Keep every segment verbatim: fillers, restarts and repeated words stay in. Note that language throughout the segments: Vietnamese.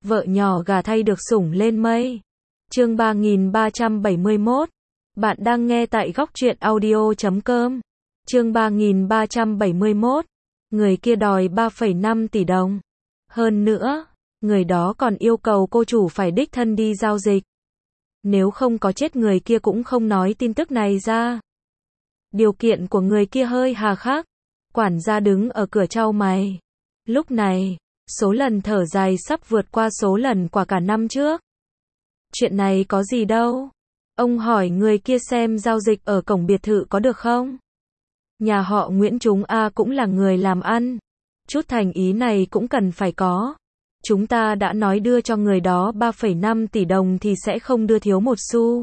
Vợ nhỏ gà thay được sủng lên mây. Chương ba nghìn ba trăm bảy mươi mốt. Bạn đang nghe tại góc truyện audio chấm com. Chương ba nghìn ba trăm bảy mươi mốt. Người kia đòi ba phẩy năm tỷ đồng. Hơn nữa, người đó còn yêu cầu cô chủ phải đích thân đi giao dịch. Nếu không có chết người kia cũng không nói tin tức này ra. Điều kiện của người kia hơi hà khắc. Quản gia đứng ở cửa chau mày. Lúc này, số lần thở dài sắp vượt qua số lần quả cả năm trước. Chuyện này có gì đâu. Ông hỏi người kia xem giao dịch ở cổng biệt thự có được không? Nhà họ Nguyễn chúng A cũng là người làm ăn. Chút thành ý này cũng cần phải có. Chúng ta đã nói đưa cho người đó ba phẩy năm tỷ đồng thì sẽ không đưa thiếu một xu.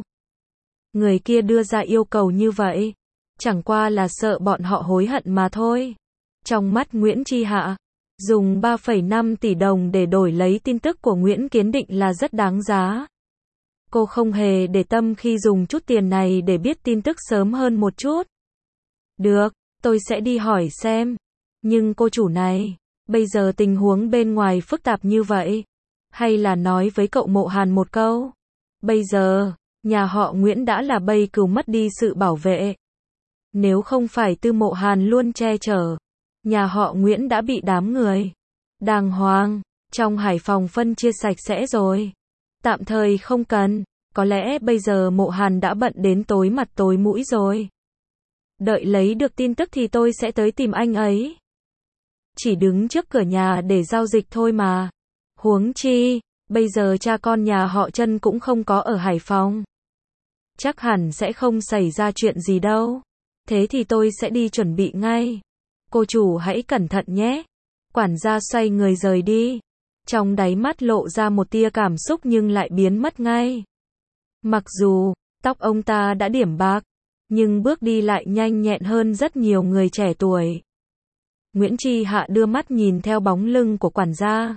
Người kia đưa ra yêu cầu như vậy. Chẳng qua là sợ bọn họ hối hận mà thôi. Trong mắt Nguyễn Chi Hạ, dùng ba phẩy năm tỷ đồng để đổi lấy tin tức của Nguyễn Kiến Định là rất đáng giá. Cô không hề để tâm khi dùng chút tiền này để biết tin tức sớm hơn một chút. Được, tôi sẽ đi hỏi xem. Nhưng cô chủ này, bây giờ tình huống bên ngoài phức tạp như vậy. Hay là nói với cậu Mộ Hàn một câu. Bây giờ, nhà họ Nguyễn đã là bầy cừu mất đi sự bảo vệ. Nếu không phải Tư Mộ Hàn luôn che chở, nhà họ Nguyễn đã bị đám người đàng hoàng trong Hải Phòng phân chia sạch sẽ rồi. Tạm thời không cần, có lẽ bây giờ Mộ Hàn đã bận đến tối mặt tối mũi rồi. Đợi lấy được tin tức thì tôi sẽ tới tìm anh ấy. Chỉ đứng trước cửa nhà để giao dịch thôi mà. Huống chi, bây giờ cha con nhà họ Trân cũng không có ở Hải Phòng. Chắc hẳn sẽ không xảy ra chuyện gì đâu. Thế thì tôi sẽ đi chuẩn bị ngay. Cô chủ hãy cẩn thận nhé. Quản gia xoay người rời đi. Trong đáy mắt lộ ra một tia cảm xúc nhưng lại biến mất ngay. Mặc dù, tóc ông ta đã điểm bạc, nhưng bước đi lại nhanh nhẹn hơn rất nhiều người trẻ tuổi. Nguyễn Chi Hạ đưa mắt nhìn theo bóng lưng của quản gia.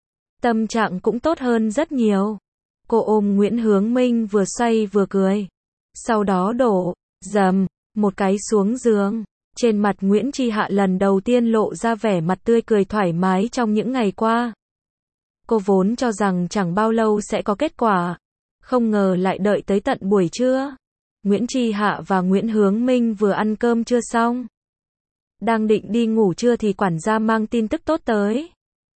Tâm trạng cũng tốt hơn rất nhiều. Cô ôm Nguyễn Hướng Minh vừa xoay vừa cười. Sau đó đổ, dầm, một cái xuống giường. Trên mặt Nguyễn Chi Hạ lần đầu tiên lộ ra vẻ mặt tươi cười thoải mái trong những ngày qua. Cô vốn cho rằng chẳng bao lâu sẽ có kết quả. Không ngờ lại đợi tới tận buổi trưa. Nguyễn Chi Hạ và Nguyễn Hướng Minh vừa ăn cơm trưa xong. Đang định đi ngủ trưa thì quản gia mang tin tức tốt tới.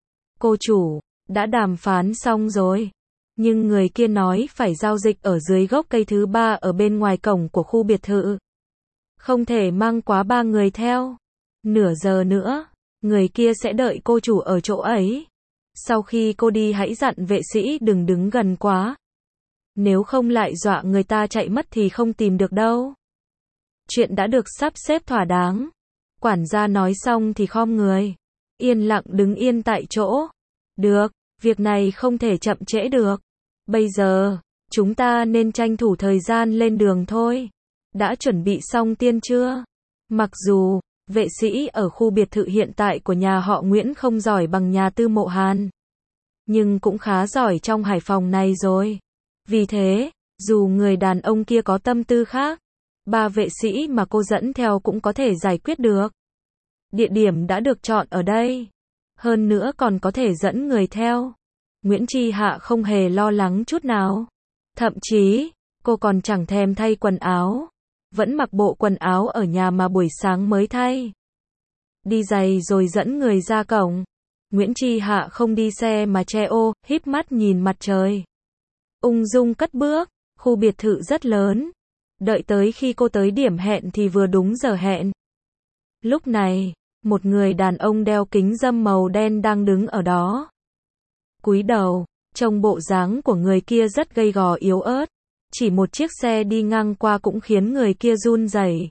Cô chủ, đã đàm phán xong rồi. Nhưng người kia nói phải giao dịch ở dưới gốc cây thứ ba ở bên ngoài cổng của khu biệt thự. Không thể mang quá ba người theo. Nửa giờ nữa, người kia sẽ đợi cô chủ ở chỗ ấy. Sau khi cô đi hãy dặn vệ sĩ đừng đứng gần quá. Nếu không lại dọa người ta chạy mất thì không tìm được đâu. Chuyện đã được sắp xếp thỏa đáng. Quản gia nói xong thì khom người. Yên lặng đứng yên tại chỗ. Được, việc này không thể chậm trễ được. Bây giờ, chúng ta nên tranh thủ thời gian lên đường thôi. Đã chuẩn bị xong tiên chưa? Mặc dù, vệ sĩ ở khu biệt thự hiện tại của nhà họ Nguyễn không giỏi bằng nhà Tư Mộ Hàn. Nhưng cũng khá giỏi trong Hải Phòng này rồi. Vì thế, dù người đàn ông kia có tâm tư khác, ba vệ sĩ mà cô dẫn theo cũng có thể giải quyết được. Địa điểm đã được chọn ở đây. Hơn nữa còn có thể dẫn người theo. Nguyễn Chi Hạ không hề lo lắng chút nào. Thậm chí, cô còn chẳng thèm thay quần áo. Vẫn mặc bộ quần áo ở nhà mà buổi sáng mới thay. Đi giày rồi dẫn người ra cổng. Nguyễn Chi Hạ không đi xe mà che ô, híp mắt nhìn mặt trời. Ung dung cất bước, khu biệt thự rất lớn. Đợi tới khi cô tới điểm hẹn thì vừa đúng giờ hẹn. Lúc này, một người đàn ông đeo kính râm màu đen đang đứng ở đó. Cúi đầu, trông bộ dáng của người kia rất gầy gò yếu ớt. Chỉ một chiếc xe đi ngang qua cũng khiến người kia run rẩy.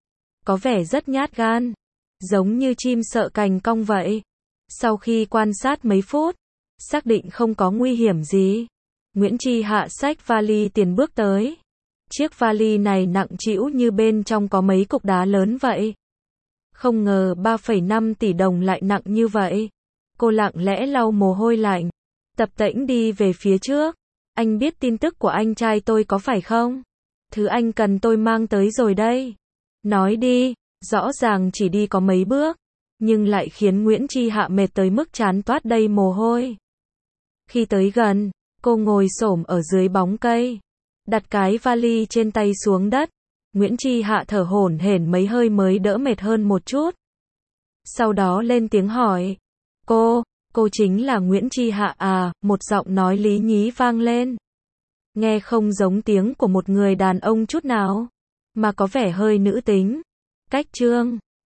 Có vẻ rất nhát gan, giống như chim sợ cành cong vậy. Sau khi quan sát mấy phút, xác định không có nguy hiểm gì, Nguyễn Chi Hạ xách vali tiền bước tới. Chiếc vali này nặng trĩu như bên trong có mấy cục đá lớn vậy. Không ngờ ba phẩy năm tỷ đồng lại nặng như vậy. Cô lặng lẽ lau mồ hôi lạnh, tập tễnh đi về phía trước. Anh biết tin tức của anh trai tôi có phải không? Thứ anh cần tôi mang tới rồi đây. Nói đi, rõ ràng chỉ đi có mấy bước, nhưng lại khiến Nguyễn Chi Hạ mệt tới mức trán toát đầy mồ hôi. Khi tới gần, cô ngồi xổm ở dưới bóng cây, đặt cái vali trên tay xuống đất. Nguyễn Chi Hạ thở hổn hển mấy hơi mới đỡ mệt hơn một chút. Sau đó lên tiếng hỏi, cô, cô chính là Nguyễn Chi Hạ à, một giọng nói lý nhí vang lên. Nghe không giống tiếng của một người đàn ông chút nào, mà có vẻ hơi nữ tính. Cách Trương